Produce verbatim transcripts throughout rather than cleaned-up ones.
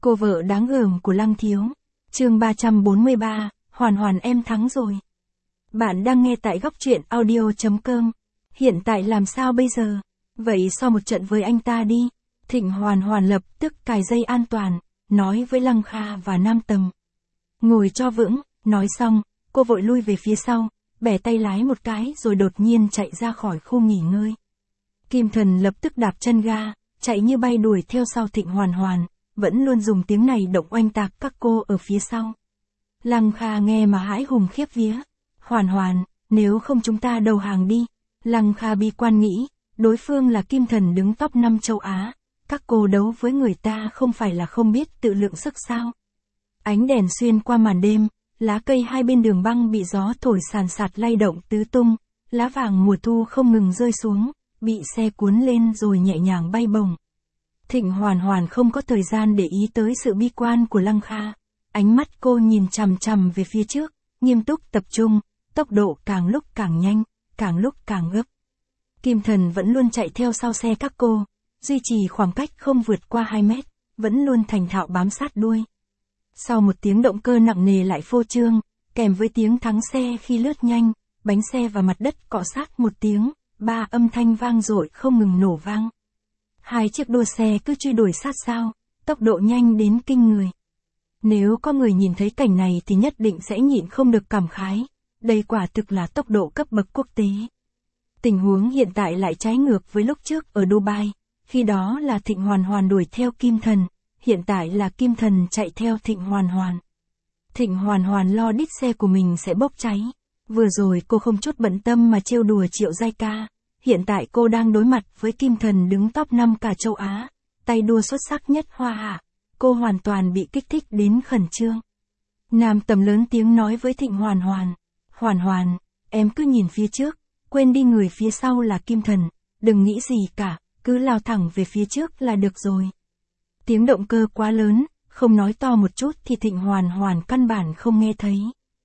Cô vợ đáng gờm của Lăng Thiếu. Chương ba trăm bốn mươi ba, Hoàn Hoàn em thắng rồi. Bạn đang nghe tại góc truyện audio chấm com. Hiện tại làm sao bây giờ? Vậy so một trận với anh ta đi. Thịnh Hoàn Hoàn lập tức cài dây an toàn, nói với Lăng Kha và Nam Tầm. Ngồi cho vững, nói xong, cô vội lui về phía sau, bẻ tay lái một cái rồi đột nhiên chạy ra khỏi khu nghỉ ngơi. Kim Thần lập tức đạp chân ga, chạy như bay đuổi theo sau Thịnh Hoàn Hoàn, vẫn luôn dùng tiếng này động oanh tạc các cô ở phía sau. Lăng Kha nghe mà hãi hùng khiếp vía. Hoàn Hoàn, nếu không chúng ta đầu hàng đi. Lăng Kha bi quan nghĩ, đối phương là Kim Thần đứng top năm châu Á, các cô đấu với người ta không phải là không biết tự lượng sức sao. Ánh đèn xuyên qua màn đêm, lá cây hai bên đường băng bị gió thổi sàn sạt lay động tứ tung, lá vàng mùa thu không ngừng rơi xuống, bị xe cuốn lên rồi nhẹ nhàng bay bổng. Thịnh Hoàn Hoàn không có thời gian để ý tới sự bi quan của Lăng Kha, ánh mắt cô nhìn chằm chằm về phía trước, nghiêm túc tập trung, tốc độ càng lúc càng nhanh, càng lúc càng gấp. Kim Thần vẫn luôn chạy theo sau xe các cô, duy trì khoảng cách không vượt qua hai mét, vẫn luôn thành thạo bám sát đuôi. Sau một tiếng động cơ nặng nề lại phô trương, kèm với tiếng thắng xe khi lướt nhanh, bánh xe và mặt đất cọ sát một tiếng, ba âm thanh vang dội không ngừng nổ vang. Hai chiếc đua xe cứ truy đuổi sát sao, tốc độ nhanh đến kinh người. Nếu có người nhìn thấy cảnh này thì nhất định sẽ nhịn không được cảm khái, đây quả thực là tốc độ cấp bậc quốc tế. Tình huống hiện tại lại trái ngược với lúc trước ở Dubai, khi đó là Thịnh Hoàn Hoàn đuổi theo Kim Thần, hiện tại là Kim Thần chạy theo Thịnh Hoàn Hoàn. Thịnh Hoàn Hoàn lo đít xe của mình sẽ bốc cháy. Vừa rồi cô không chút bận tâm mà trêu đùa Triệu Giai Ca, hiện tại cô đang đối mặt với Kim Thần đứng top năm cả châu Á, tay đua xuất sắc nhất Hoa Hạ, cô hoàn toàn bị kích thích đến khẩn trương. Nam Tầm lớn tiếng nói với Thịnh Hoàn Hoàn, Hoàn Hoàn, em cứ nhìn phía trước, quên đi người phía sau là Kim Thần, đừng nghĩ gì cả, cứ lao thẳng về phía trước là được rồi. Tiếng động cơ quá lớn, không nói to một chút thì Thịnh Hoàn Hoàn căn bản không nghe thấy.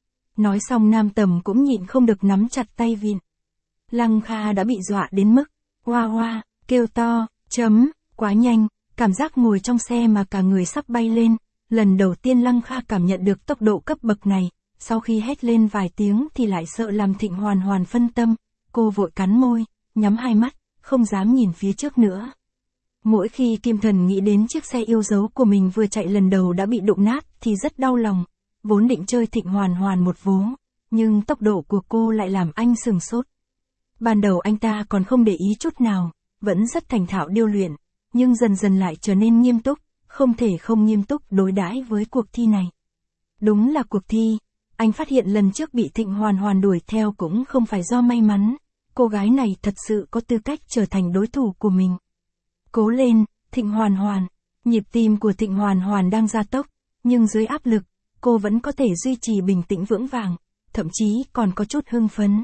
Nói xong Nam Tầm cũng nhịn không được nắm chặt tay vịn. Lăng Kha đã bị dọa đến mức, hoa hoa, kêu to, chấm, quá nhanh, cảm giác ngồi trong xe mà cả người sắp bay lên. Lần đầu tiên Lăng Kha cảm nhận được tốc độ cấp bậc này, sau khi hét lên vài tiếng thì lại sợ làm Thịnh Hoàn Hoàn phân tâm, cô vội cắn môi, nhắm hai mắt, không dám nhìn phía trước nữa. Mỗi khi Kim Thần nghĩ đến chiếc xe yêu dấu của mình vừa chạy lần đầu đã bị đụng nát thì rất đau lòng, vốn định chơi Thịnh Hoàn Hoàn một vố, nhưng tốc độ của cô lại làm anh sừng sốt. Ban đầu anh ta còn không để ý chút nào, vẫn rất thành thạo điêu luyện, nhưng dần dần lại trở nên nghiêm túc, không thể không nghiêm túc đối đãi với cuộc thi này. Đúng là cuộc thi, anh phát hiện lần trước bị Thịnh Hoàn Hoàn đuổi theo cũng không phải do may mắn, cô gái này thật sự có tư cách trở thành đối thủ của mình. Cố lên, Thịnh Hoàn Hoàn. Nhịp tim của Thịnh Hoàn Hoàn đang gia tốc, nhưng dưới áp lực, cô vẫn có thể duy trì bình tĩnh vững vàng, thậm chí còn có chút hưng phấn.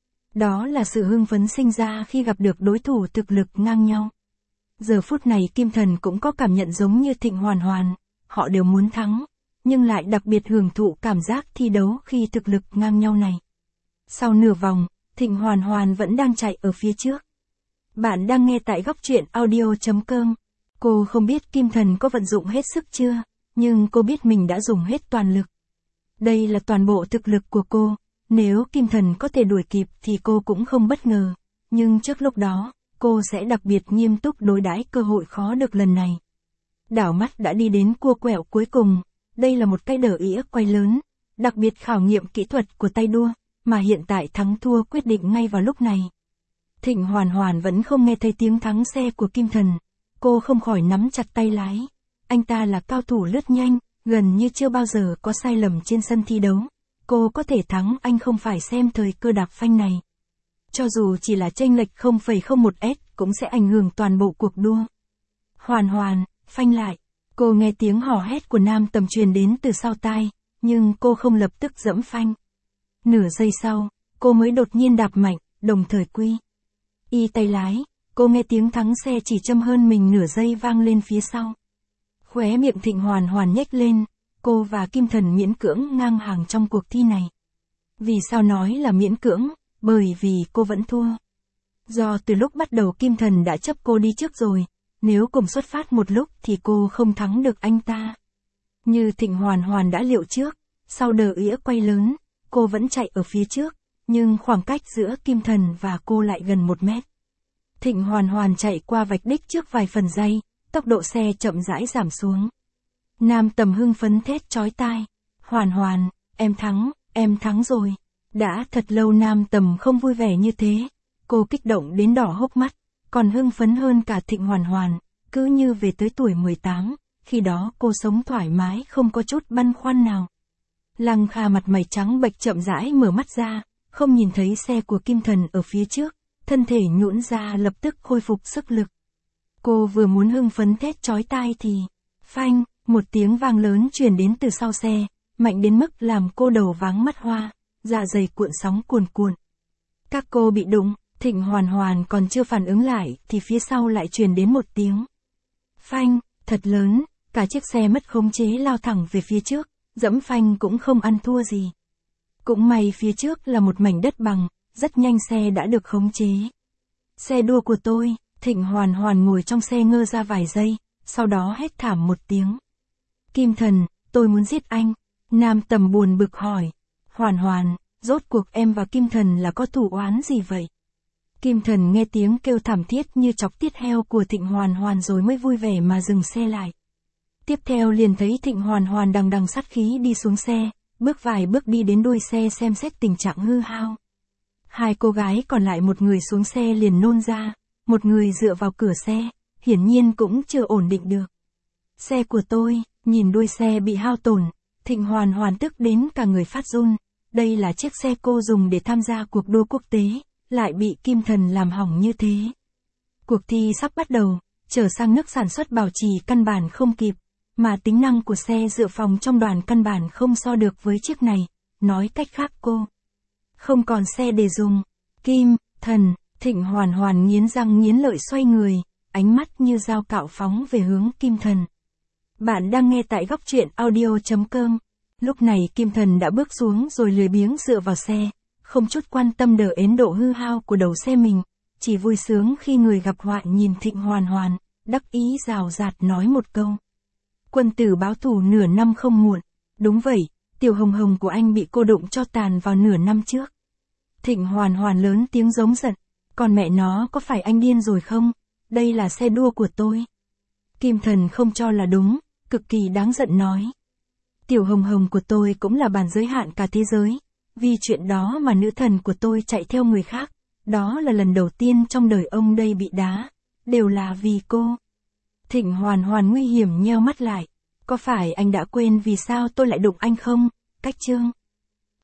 Đó là sự hưng phấn sinh ra khi gặp được đối thủ thực lực ngang nhau. Giờ phút này Kim Thần cũng có cảm nhận giống như Thịnh Hoàn Hoàn, họ đều muốn thắng, nhưng lại đặc biệt hưởng thụ cảm giác thi đấu khi thực lực ngang nhau này. Sau nửa vòng, Thịnh Hoàn Hoàn vẫn đang chạy ở phía trước. Bạn đang nghe tại góc truyện audio chấm com. Cô không biết Kim Thần có vận dụng hết sức chưa, nhưng cô biết mình đã dùng hết toàn lực. Đây là toàn bộ thực lực của cô, nếu Kim Thần có thể đuổi kịp thì cô cũng không bất ngờ, nhưng trước lúc đó, cô sẽ đặc biệt nghiêm túc đối đãi cơ hội khó được lần này. Đảo mắt đã đi đến cua quẹo cuối cùng, đây là một cái đờ ỉa quay lớn, đặc biệt khảo nghiệm kỹ thuật của tay đua, mà hiện tại thắng thua quyết định ngay vào lúc này. Thịnh Hoàn Hoàn vẫn không nghe thấy tiếng thắng xe của Kim Thần, cô không khỏi nắm chặt tay lái. Anh ta là cao thủ lướt nhanh, gần như chưa bao giờ có sai lầm trên sân thi đấu. Cô có thể thắng anh không phải xem thời cơ đạp phanh này. Cho dù chỉ là chênh lệch không phẩy không một s cũng sẽ ảnh hưởng toàn bộ cuộc đua. Hoàn Hoàn, phanh lại. Cô nghe tiếng hò hét của Nam Tầm truyền đến từ sau tai, nhưng cô không lập tức giẫm phanh. Nửa giây sau, cô mới đột nhiên đạp mạnh, đồng thời quy y tay lái, cô nghe tiếng thắng xe chỉ châm hơn mình nửa giây vang lên phía sau. Khóe miệng Thịnh Hoàn Hoàn nhếch lên, cô và Kim Thần miễn cưỡng ngang hàng trong cuộc thi này. Vì sao nói là miễn cưỡng? Bởi vì cô vẫn thua. Do từ lúc bắt đầu Kim Thần đã chấp cô đi trước rồi, nếu cùng xuất phát một lúc thì cô không thắng được anh ta. Như Thịnh Hoàn Hoàn đã liệu trước, sau đờ ĩa quay lớn, cô vẫn chạy ở phía trước, nhưng khoảng cách giữa Kim Thần và cô lại gần một mét. Thịnh Hoàn Hoàn chạy qua vạch đích trước vài phần giây, tốc độ xe chậm rãi giảm xuống. Nam Tầm hưng phấn thét chói tai. Hoàn Hoàn, em thắng, em thắng rồi. Đã thật lâu Nam Tầm không vui vẻ như thế. Cô kích động đến đỏ hốc mắt, còn hưng phấn hơn cả Thịnh Hoàn Hoàn, cứ như về tới tuổi mười tám, khi đó cô sống thoải mái không có chút băn khoăn nào. Lăng Kha mặt mày trắng bệch chậm rãi mở mắt ra, không nhìn thấy xe của Kim Thần ở phía trước, thân thể nhũn ra lập tức khôi phục sức lực. Cô vừa muốn hưng phấn thét chói tai thì, phanh, một tiếng vang lớn truyền đến từ sau xe, mạnh đến mức làm cô đầu váng mắt hoa, dạ dày cuộn sóng cuồn cuộn. Các cô bị đụng, Thịnh Hoàn Hoàn còn chưa phản ứng lại thì phía sau lại truyền đến một tiếng. Phanh, thật lớn, cả chiếc xe mất khống chế lao thẳng về phía trước, dẫm phanh cũng không ăn thua gì. Cũng may phía trước là một mảnh đất bằng, rất nhanh xe đã được khống chế. Xe đua của tôi, Thịnh Hoàn Hoàn ngồi trong xe ngơ ra vài giây, sau đó hét thảm một tiếng. Kim Thần, tôi muốn giết anh. Nam Tầm buồn bực hỏi. Hoàn Hoàn, rốt cuộc em và Kim Thần là có thù oán gì vậy? Kim Thần nghe tiếng kêu thảm thiết như chọc tiết heo của Thịnh Hoàn Hoàn rồi mới vui vẻ mà dừng xe lại. Tiếp theo liền thấy Thịnh Hoàn Hoàn đằng đằng sát khí đi xuống xe, bước vài bước đi đến đuôi xe xem xét tình trạng hư hao. Hai cô gái còn lại một người xuống xe liền nôn ra, một người dựa vào cửa xe, hiển nhiên cũng chưa ổn định được. Xe của tôi, nhìn đuôi xe bị hao tổn, Thịnh Hoàn Hoàn tức đến cả người phát run, đây là chiếc xe cô dùng để tham gia cuộc đua quốc tế, lại bị Kim Thần làm hỏng như thế. Cuộc thi sắp bắt đầu, trở sang nước sản xuất bảo trì căn bản không kịp, mà tính năng của xe dự phòng trong đoàn căn bản không so được với chiếc này, nói cách khác cô không còn xe để dùng. Kim Thần, Thịnh Hoàn Hoàn nghiến răng nghiến lợi xoay người, ánh mắt như dao cạo phóng về hướng Kim Thần. Bạn đang nghe tại góc truyện audio chấm com. Lúc này Kim Thần đã bước xuống rồi lười biếng dựa vào xe, không chút quan tâm đờ ến độ hư hao của đầu xe mình, chỉ vui sướng khi người gặp họa nhìn Thịnh Hoàn Hoàn, đắc ý rào rạt nói một câu. Quân tử báo thù nửa năm không muộn. Đúng vậy, tiểu hồng hồng của anh bị cô đụng cho tàn vào nửa năm trước. Thịnh Hoàn Hoàn lớn tiếng giống giận. Còn mẹ nó có phải anh điên rồi không? Đây là xe đua của tôi. Kim Thần không cho là đúng, cực kỳ đáng giận nói. Tiểu hồng hồng của tôi cũng là bản giới hạn cả thế giới. Vì chuyện đó mà nữ thần của tôi chạy theo người khác. Đó là lần đầu tiên trong đời ông đây bị đá. Đều là vì cô. Thịnh Hoàn Hoàn nguy hiểm nheo mắt lại. Có phải anh đã quên vì sao tôi lại đụng anh không? Cách chương.